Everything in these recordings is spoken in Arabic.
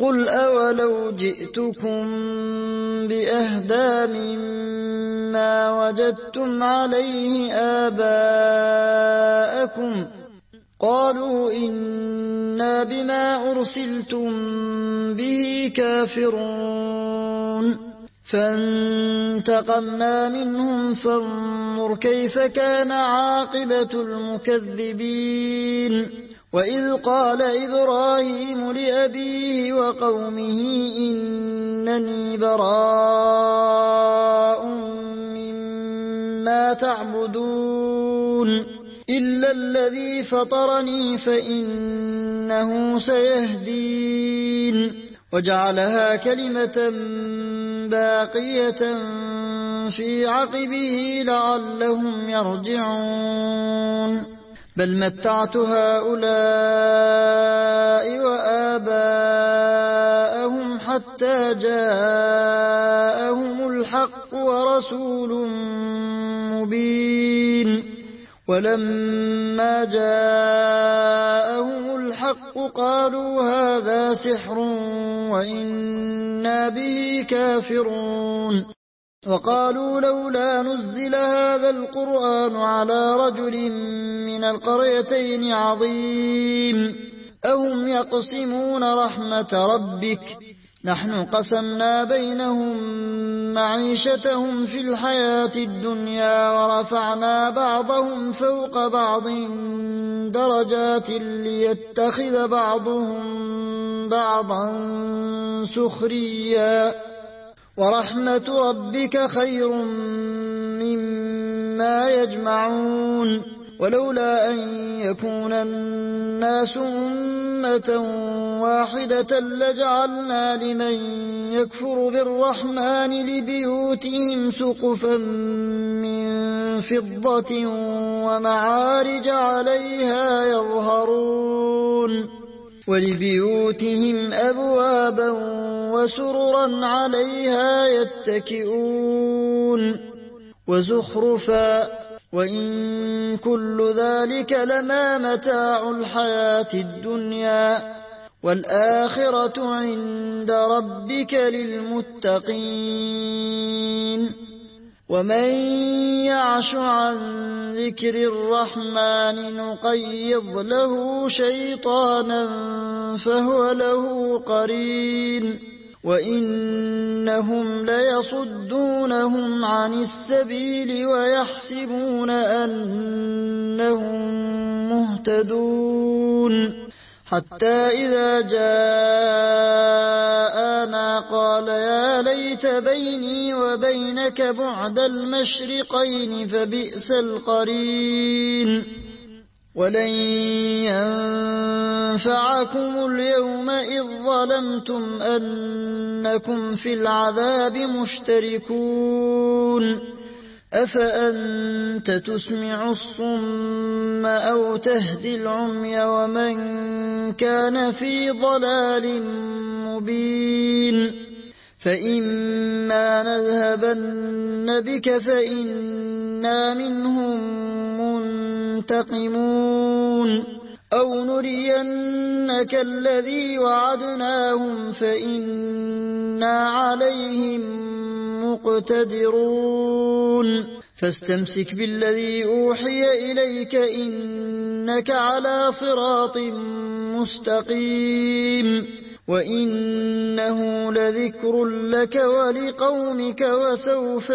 قل أولو جئتكم بأهدى مما وجدتم عليه آباءكم قالوا إنا بما أرسلتم به كافرون فانتقمنا منهم فانظر كيف كان عاقبة المكذبين وإذ قال إبراهيم لأبيه وقومه إنني براء مما تعبدون إلا الذي فطرني فإنه سيهدين وجعلها كلمة باقية في عقبه لعلهم يرجعون بل متعت هؤلاء وآباءهم حتى جاءهم الحق ورسول مبين ولما جاءهم الحق قالوا هذا سحر وإنا به كافرون وقالوا لولا نزل هذا القرآن على رجل من القريتين عظيم أهم يقسمون رحمة ربك نحن قسمنا بينهم معيشتهم في الحياة الدنيا ورفعنا بعضهم فوق بعض درجات ليتخذ بعضهم بعضا سخريا ورحمة ربك خير مما يجمعون ولولا أن يكون الناس أمة واحدة لجعلنا لمن يكفر بالرحمن لبيوتهم سقفا من فضة ومعارج عليها يظهرون ولبيوتهم أبوابا وسررا عليها يتكئون وزخرفا وإن كل ذلك لما متاع الحياة الدنيا والآخرة عند ربك للمتقين ومن يعش عن ذكر الرحمن نقيض له شيطانا فهو له قرين وإنهم ليصدونهم عن السبيل ويحسبون أنهم مهتدون حتى إذا جاءنا قال يا ليت بيني وبينك بعد المشرقين فبئس القرين ولن ينفعكم اليوم إذ ظلمتم أنكم في العذاب مشتركون أفأنت تسمع الصم أو تهدي العمي ومن كان في ضلال مبين فإما نذهبن بك فإنا منهم منتقمون أو نرينك الذي وعدناهم فإنا عليهم مقتدرون فاستمسك بالذي أوحي إليك إنك على صراط مستقيم وإنه لذكر لك ولقومك وسوف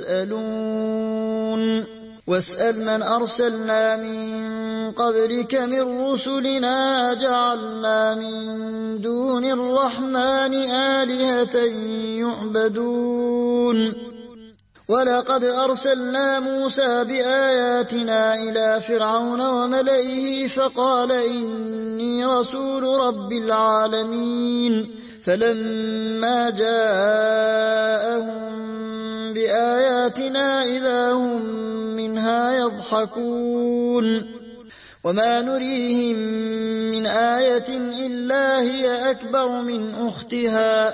تسألون واسأل من أرسلنا من قبلك من رسلنا جعلنا من دون الرحمن آلهة يعبدون ولقد أرسلنا موسى بآياتنا إلى فرعون وملئه فقال إني رسول رب العالمين فلما جاءهم بآياتنا إذا هم منها يضحكون وما نريهم من آية إلا هي أكبر من أختها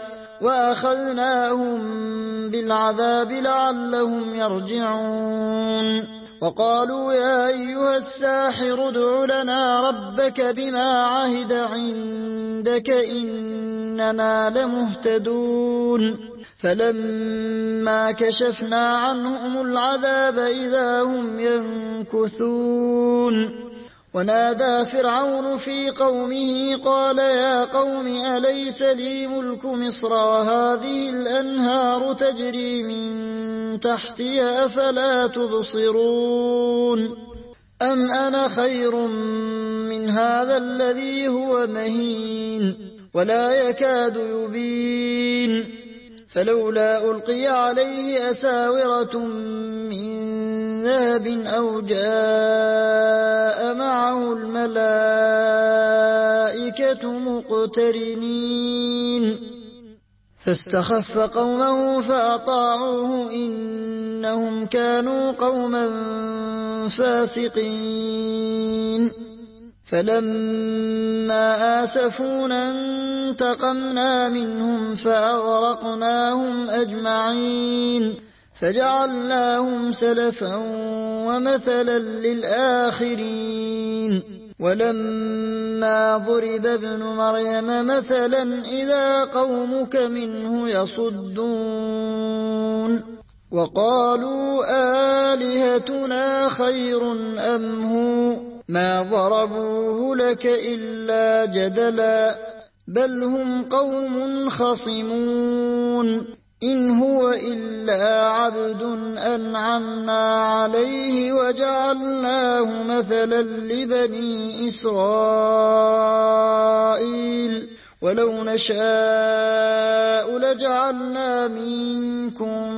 وأخذناهم بالعذاب لعلهم يرجعون وقالوا يا أيها الساحر ادع لنا ربك بما عهد عندك إننا لمهتدون فلما كشفنا عنهم العذاب إذا هم ينكثون ونادى فرعون في قومه قال يا قوم أليس لي ملك مصر وهذه الأنهار تجري من تحتي أفلا تبصرون أم أنا خير من هذا الذي هو مهين ولا يكاد يبين فلولا ألقي عليه أساورة من ذهب أو جاء معه الملائكة مقترنين فاستخف قومه فأطاعوه إنهم كانوا قوما فاسقين فلما آسفونا انتقمنا منهم فأغرقناهم أجمعين فجعلناهم سلفا ومثلا للآخرين ولما ضرب ابن مريم مثلا إذا قومك منه يصدون وقالوا آلهتنا خير أم هو ما ضربوه لك إلا جدلا بل هم قوم خصمون إن هو إلا عبد أنعمنا عليه وجعلناه مثلا لبني إسرائيل ولو نشاء لجعلنا منكم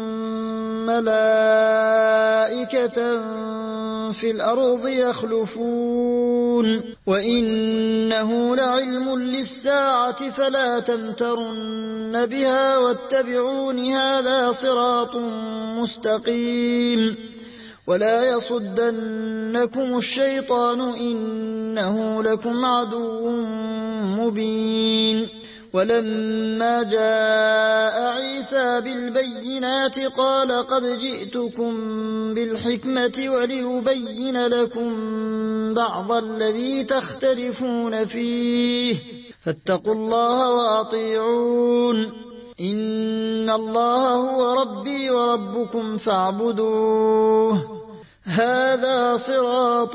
ملائكة في الأرض يخلفون وإنه لعلم للساعة فلا تمترن بها واتبعون هذا صراط مستقيم ولا يصدنكم الشيطان إنه لكم عدو مبين ولما جاء عيسى بالبينات قال قد جئتكم بالحكمة وليبين لكم بعض الذي تختلفون فيه فاتقوا الله وأطيعون إن الله هو ربي وربكم فاعبدوه هذا صراط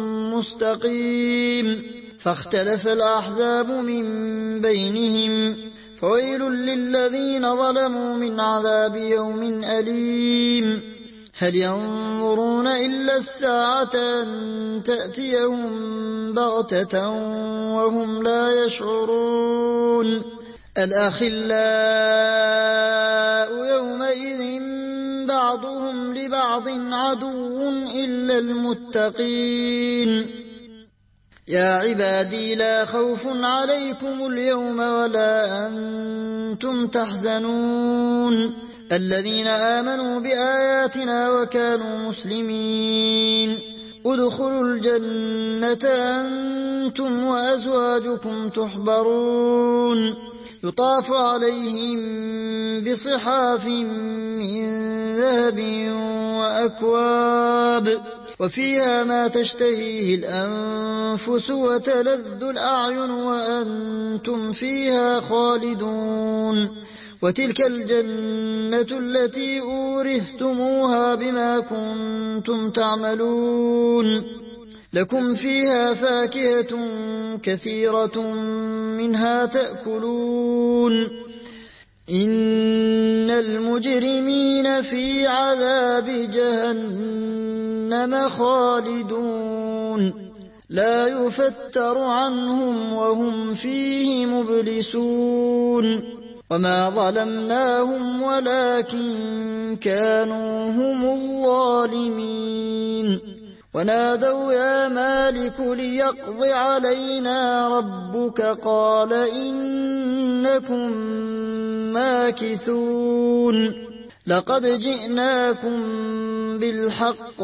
مستقيم فاختلف الأحزاب من بينهم فويل للذين ظلموا من عذاب يوم أليم هل ينظرون إلا الساعة أن تأتيهم بغتة وهم لا يشعرون الأخلاء يومئذ بعضهم لبعض عدو إلا المتقين يا عبادي لا خوف عليكم اليوم ولا أنتم تحزنون الذين آمنوا بآياتنا وكانوا مسلمين ادخلوا الجنة أنتم وأزواجكم تحبرون يطاف عليهم بصحاف من ذهب وأكواب وفيها ما تشتهيه الأنفس وتلذ الأعين وأنتم فيها خالدون وتلك الجنة التي أورثتموها بما كنتم تعملون لكم فيها فاكهة كثيرة منها تأكلون إن المجرمين في عذاب جهنم خالدون لا يفتر عنهم وهم فيه مبلسون وما ظلمناهم ولكن كانوا هم الظالمين ونادوا يا مالك ليقض علينا ربك قال إنكم ماكثون لقد جئناكم بالحق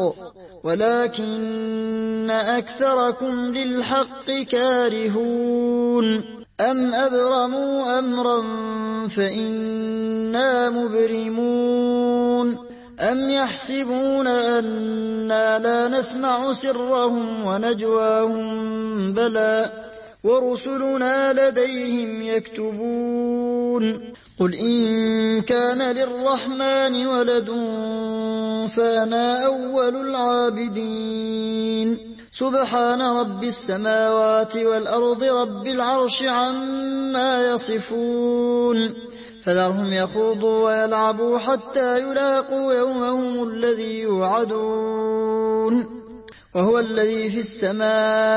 ولكن أكثركم للحق كارهون أم أبرموا أمرا فإنا مبرمون أم يحسبون أنا لا نسمع سرهم ونجواهم بلى ورسلنا لديهم يكتبون قل إن كان للرحمن ولد فأنا أول العابدين سبحان رب السماوات والأرض رب العرش عما يصفون فذرهم يخوضوا ويلعبوا حتى يلاقوا يومهم الذي يوعدون وهو الذي في السماء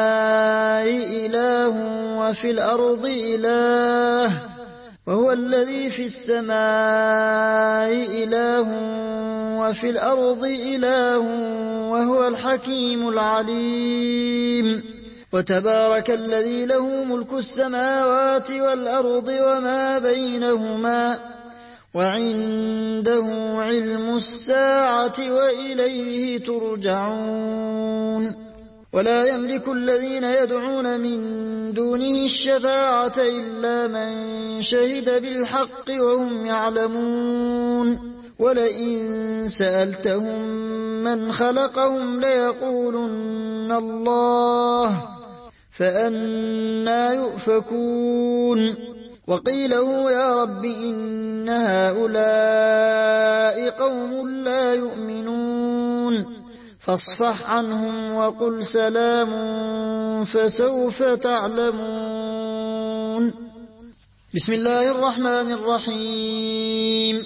إله وفي الأرض إله وهو الذي في السماء إله وفي الأرض إله وهو الحكيم العليم وتبارك الذي له ملك السماوات والأرض وما بينهما وعنده علم الساعة وإليه ترجعون ولا يملك الذين يدعون من دونه الشفاعة إلا من شهد بالحق وهم يعلمون ولئن سألتهم من خلقهم ليقولن الله فأنى يؤفكون وقيله يا رب إن هؤلاء قوم لا يؤمنون فاصفح عنهم وقل سلام فسوف تعلمون بسم الله الرحمن الرحيم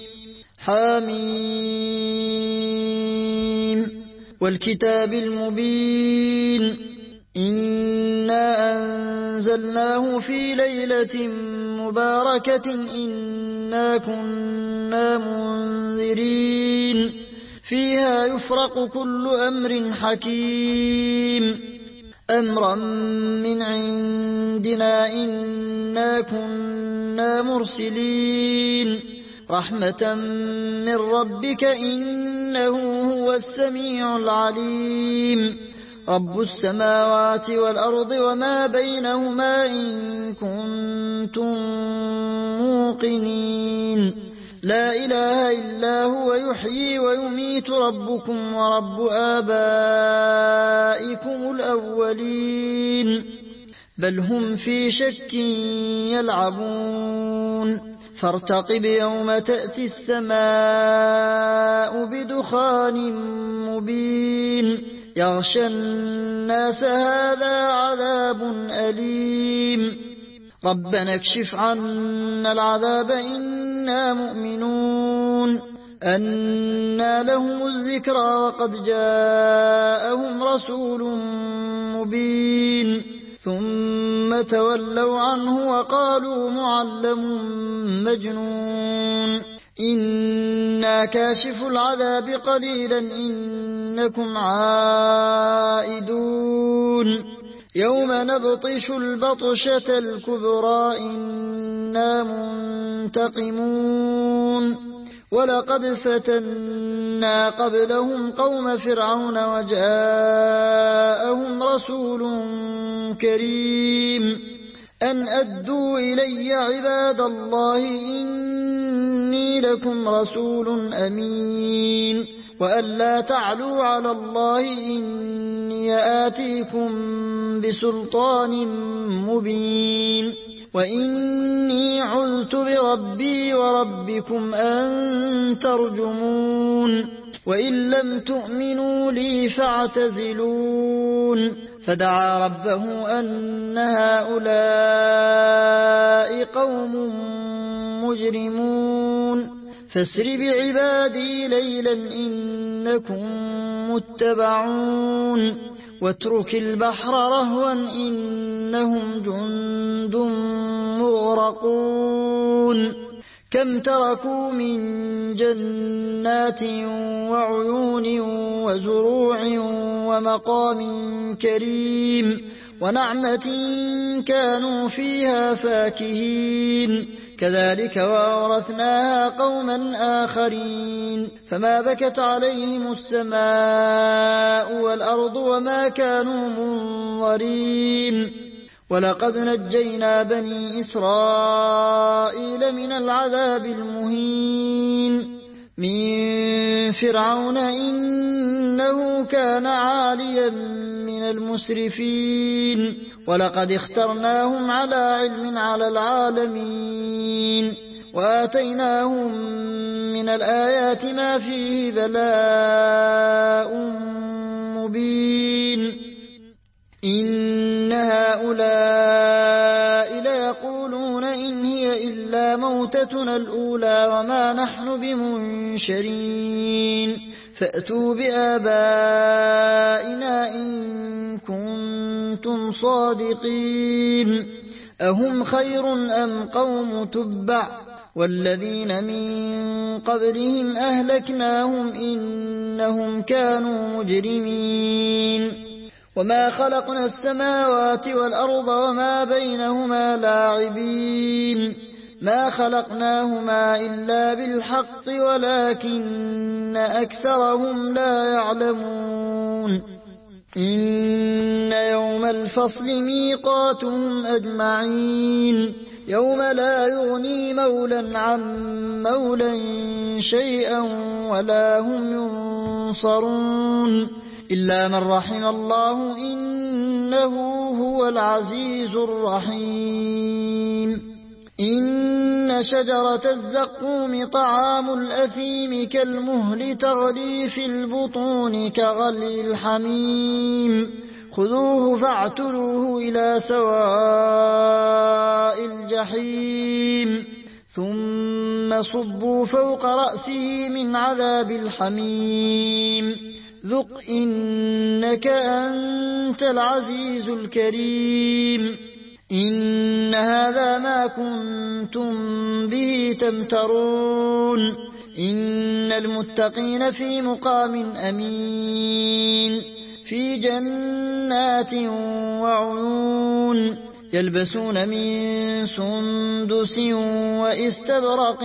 حميم والكتاب المبين إنا أنزلناه في ليلة مباركة إنا كنا منذرين فيها يفرق كل أمر حكيم أمرا من عندنا إنا كنا مرسلين رحمة من ربك إنه هو السميع العليم رب السماوات والأرض وما بينهما إن كنتم موقنين لا إله إلا هو يحيي ويميت ربكم ورب آبائكم الأولين بل هم في شك يلعبون فارتقب يوم تأتي السماء بدخان مبين يغشى الناس هذا عذاب أليم ربنا اكشف عنا العذاب إنا مؤمنون أنى لهم الذكرى وقد جاءهم رسول مبين ثم تولوا عنه وقالوا معلم مجنون إنا كاشف العذاب قليلا إنكم عائدون يوم نبطش البطشة الكبرى إنا منتقمون ولقد فتنا قبلهم قوم فرعون وجاءهم رسول كريم أن أدوا إلي عباد الله إني لكم رسول أمين وأن لا تعلوا على الله إني آتيكم بسلطان مبين وإني عذت بربي وربكم أن ترجمون وإن لم تؤمنوا لي فاعتزلون فدعا ربه أن هؤلاء قوم مجرمون فاسر بعبادي ليلا إنكم متبعون واترك البحر رهوا إنهم جند مغرقون كم تركوا من جنات وعيون وزروع ومقام كريم ونعمة كانوا فيها فاكهين كذلك وأورثناها قوما آخرين فما بكت عليهم السماء والأرض وما كانوا منظرين ولقد نجينا بني إسرائيل من العذاب المهين من فرعون إنه كان عاليا من المسرفين ولقد اخترناهم على علم على العالمين وآتيناهم من الآيات ما فيه بلاء مبين إن هؤلاء ليقولون إن هي إلا موتتنا الأولى وما نحن بمنشرين فأتوا بآبائنا إن كنتم صادقين أهم خير أم قوم تبع والذين من قبلهم أهلكناهم إنهم كانوا مجرمين وما خلقنا السماوات والأرض وما بينهما لاعبين ما خلقناهما إلا بالحق ولكن أكثرهم لا يعلمون إن يوم الفصل ميقاتهم أجمعين يوم لا يغني مولا عن مولا شيئا ولا هم ينصرون إلا من رحم الله إنه هو العزيز الرحيم إن شجرة الزقوم طعام الأثيم كالمهل تغلي في البطون كغلي الحميم خذوه فاعتلوه إلى سواء الجحيم ثم صبوا فوق رأسه من عذاب الحميم ذق إنك أنت العزيز الكريم إن هذا ما كنتم به تمترون إن المتقين في مقام أمين في جنات وعيون يلبسون من سندس وإستبرق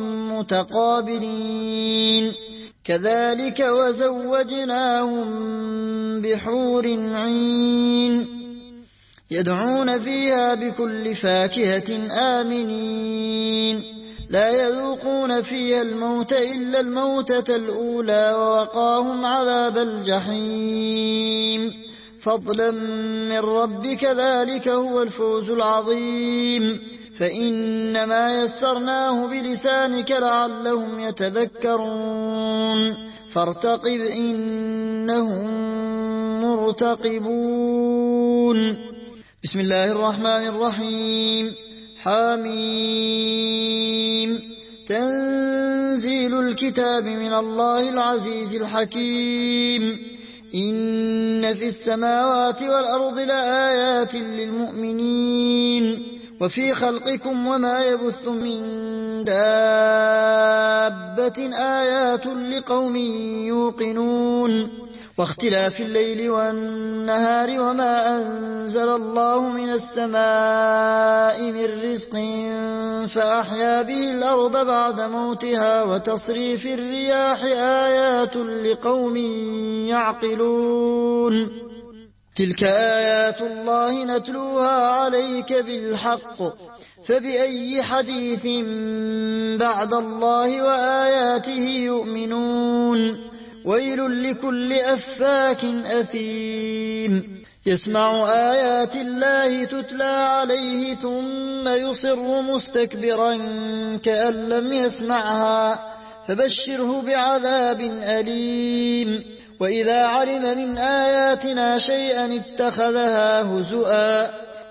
متقابلين كذلك وزوجناهم بحور عين يدعون فيها بكل فاكهة آمنين لا يذوقون فيها الموت إلا الموتة الأولى ووقاهم عذاب الجحيم فضلا من ربك ذلك هو الفوز العظيم فإنما يسرناه بلسانك لعلهم يتذكرون فارتقب إنهم مرتقبون بسم الله الرحمن الرحيم حميم تنزيل الكتاب من الله العزيز الحكيم إن في السماوات والأرض لآيات للمؤمنين وفي خلقكم وما يبث من دابة آيات لقوم يوقنون واختلاف الليل والنهار وما أنزل الله من السماء من رزق فأحيا به الأرض بعد موتها وتصريف الرياح آيات لقوم يعقلون تلك آيات الله نتلوها عليك بالحق فبأي حديث بعد الله وآياته يؤمنون ويل لكل أفاك أثيم يسمع آيات الله تتلى عليه ثم يصر مستكبرا كأن لم يسمعها فبشره بعذاب أليم وإذا علم من آياتنا شيئا اتخذها هزؤا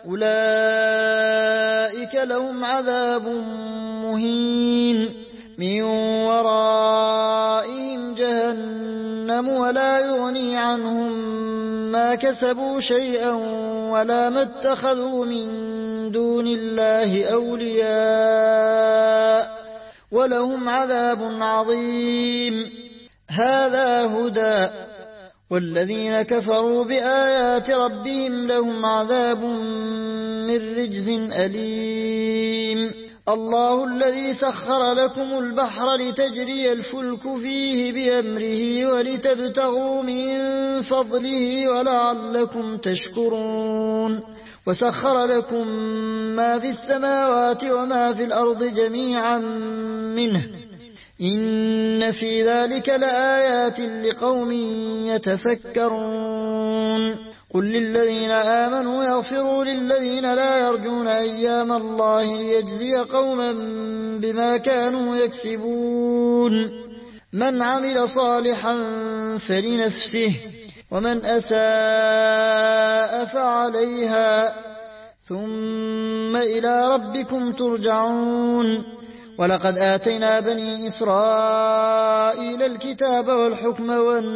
أولئك لهم عذاب مهين من ورائهم جهنم ولا يغني عنهم ما كسبوا شيئا ولا ما اتخذوا من دون الله أولياء ولهم عذاب عظيم هذا هدى والذين كفروا بآيات ربهم لهم عذاب من رجز أليم الله الذي سخر لكم البحر لتجري الفلك فيه بأمره ولتبتغوا من فضله ولعلكم تشكرون وسخر لكم ما في السماوات وما في الأرض جميعا منه إن في ذلك لآيات لقوم يتفكرون قل للذين آمنوا يغفروا للذين لا يرجون أيام الله ليجزي قوما بما كانوا يكسبون من عمل صالحا فلنفسه ومن أساء فعليها ثم إلى ربكم ترجعون ولقد آتينا بني إسرائيل الكتاب والحكم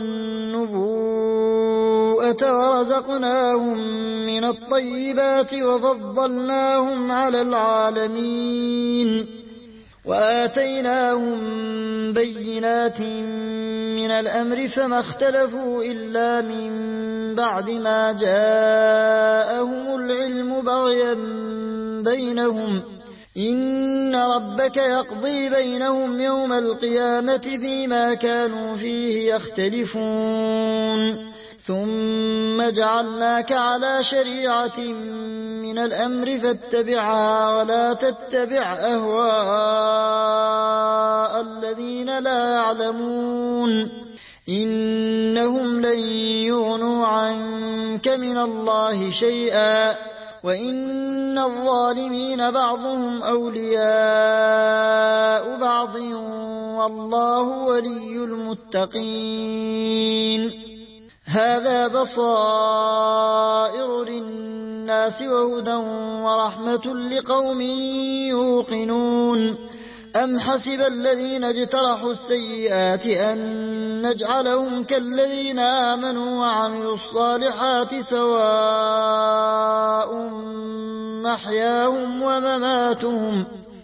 والنبوءة ورزقناهم من الطيبات وفضلناهم على العالمين وآتيناهم بينات من الأمر فما اختلفوا إلا من بعد ما جاءهم العلم بغيا بينهم إن ربك يقضي بينهم يوم القيامة فيما كانوا فيه يختلفون ثم جعلناك على شريعة من الأمر فاتبعها ولا تتبع أهواء الذين لا يعلمون إنهم لن يغنوا عنك من الله شيئا وإن الظالمين بعضهم أولياء بعض والله ولي المتقين هذا بصائر للناس وهدى ورحمة لقوم يوقنون أم حسب الذين اجترحوا السيئات أن نجعلهم كالذين آمنوا وعملوا الصالحات سواء محياهم ومماتهم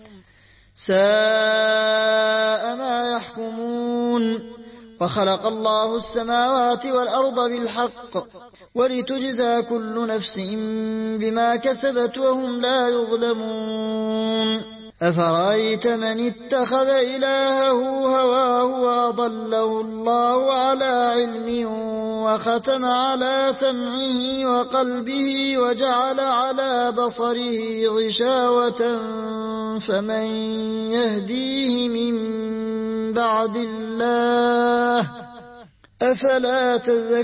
ساء ما يحكمون وخلق الله السماوات والأرض بالحق ولتجزى كل نفس بما كسبت وهم لا يظلمون أفرأيت من اتخذ إلهه هواه وأضله الله على علم وختم على سمعه وقلبه وجعل على بصره غشاوة فمن يهديه من بعد الله أفلا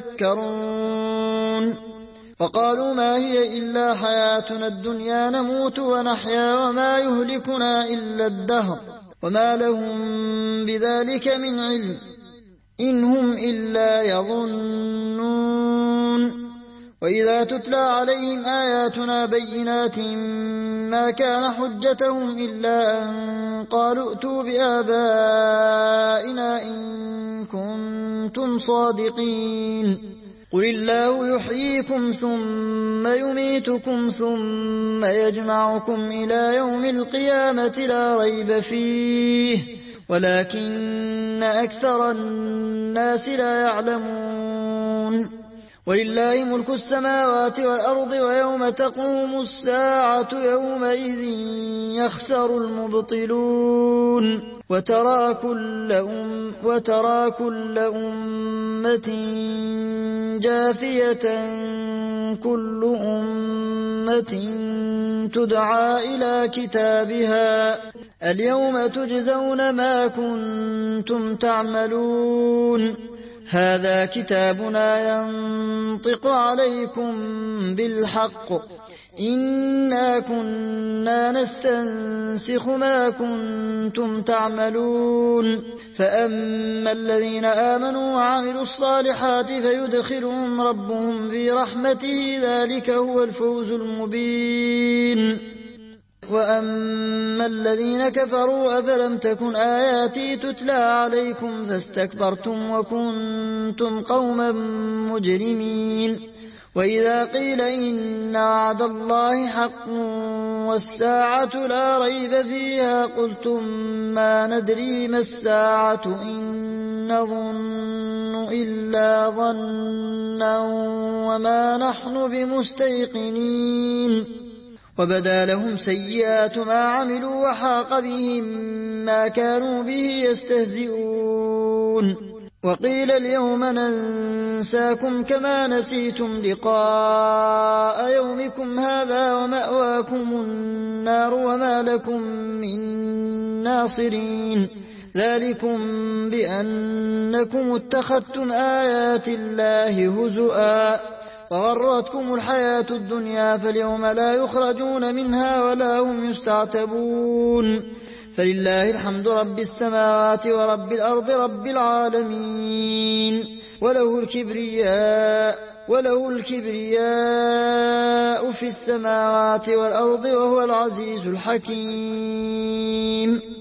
تذكرون وقالوا ما هي إلا حياتنا الدنيا نموت ونحيا وما يهلكنا إلا الدهر وما لهم بذلك من علم إن هم إلا يظنون وإذا تتلى عليهم آياتنا بينات ما كان حجتهم إلا أن قالوا ائتوا بآبائنا إن كنتم صادقين قل الله يحييكم ثم يميتكم ثم يجمعكم إلى يوم القيامة لا ريب فيه ولكن أكثر الناس لا يعلمون ولله ملك السماوات والأرض ويوم تقوم الساعة يومئذ يخسر المبطلون وترى كل أمة جاثية كل أمة تدعى إلى كتابها اليوم تجزون ما كنتم تعملون هذا كتابنا ينطق عليكم بالحق إنا كنا نستنسخ ما كنتم تعملون فأما الذين آمنوا وعملوا الصالحات فيدخلهم ربهم في رحمته ذلك هو الفوز المبين وأما الذين كفروا أفلم تكن آياتي تتلى عليكم فاستكبرتم وكنتم قوما مجرمين وإذا قيل إن وعد الله حق والساعة لا ريب فيها قلتم ما ندري ما الساعة إن نظن إلا ظنا وما نحن بمستيقنين وبدا لهم سيئات ما عملوا وحاق بهم ما كانوا به يستهزئون وقيل اليوم ننساكم كما نسيتم لقاء يومكم هذا ومأواكم النار وما لكم من ناصرين ذلكم بأنكم اتخذتم آيات الله هزؤا وغرتكم الحياة الدنيا فاليوم لا يخرجون منها ولا هم يستعتبون فلله الحمد رب السماوات ورب الأرض رب العالمين وله الكبرياء في السماوات والأرض وهو العزيز الحكيم.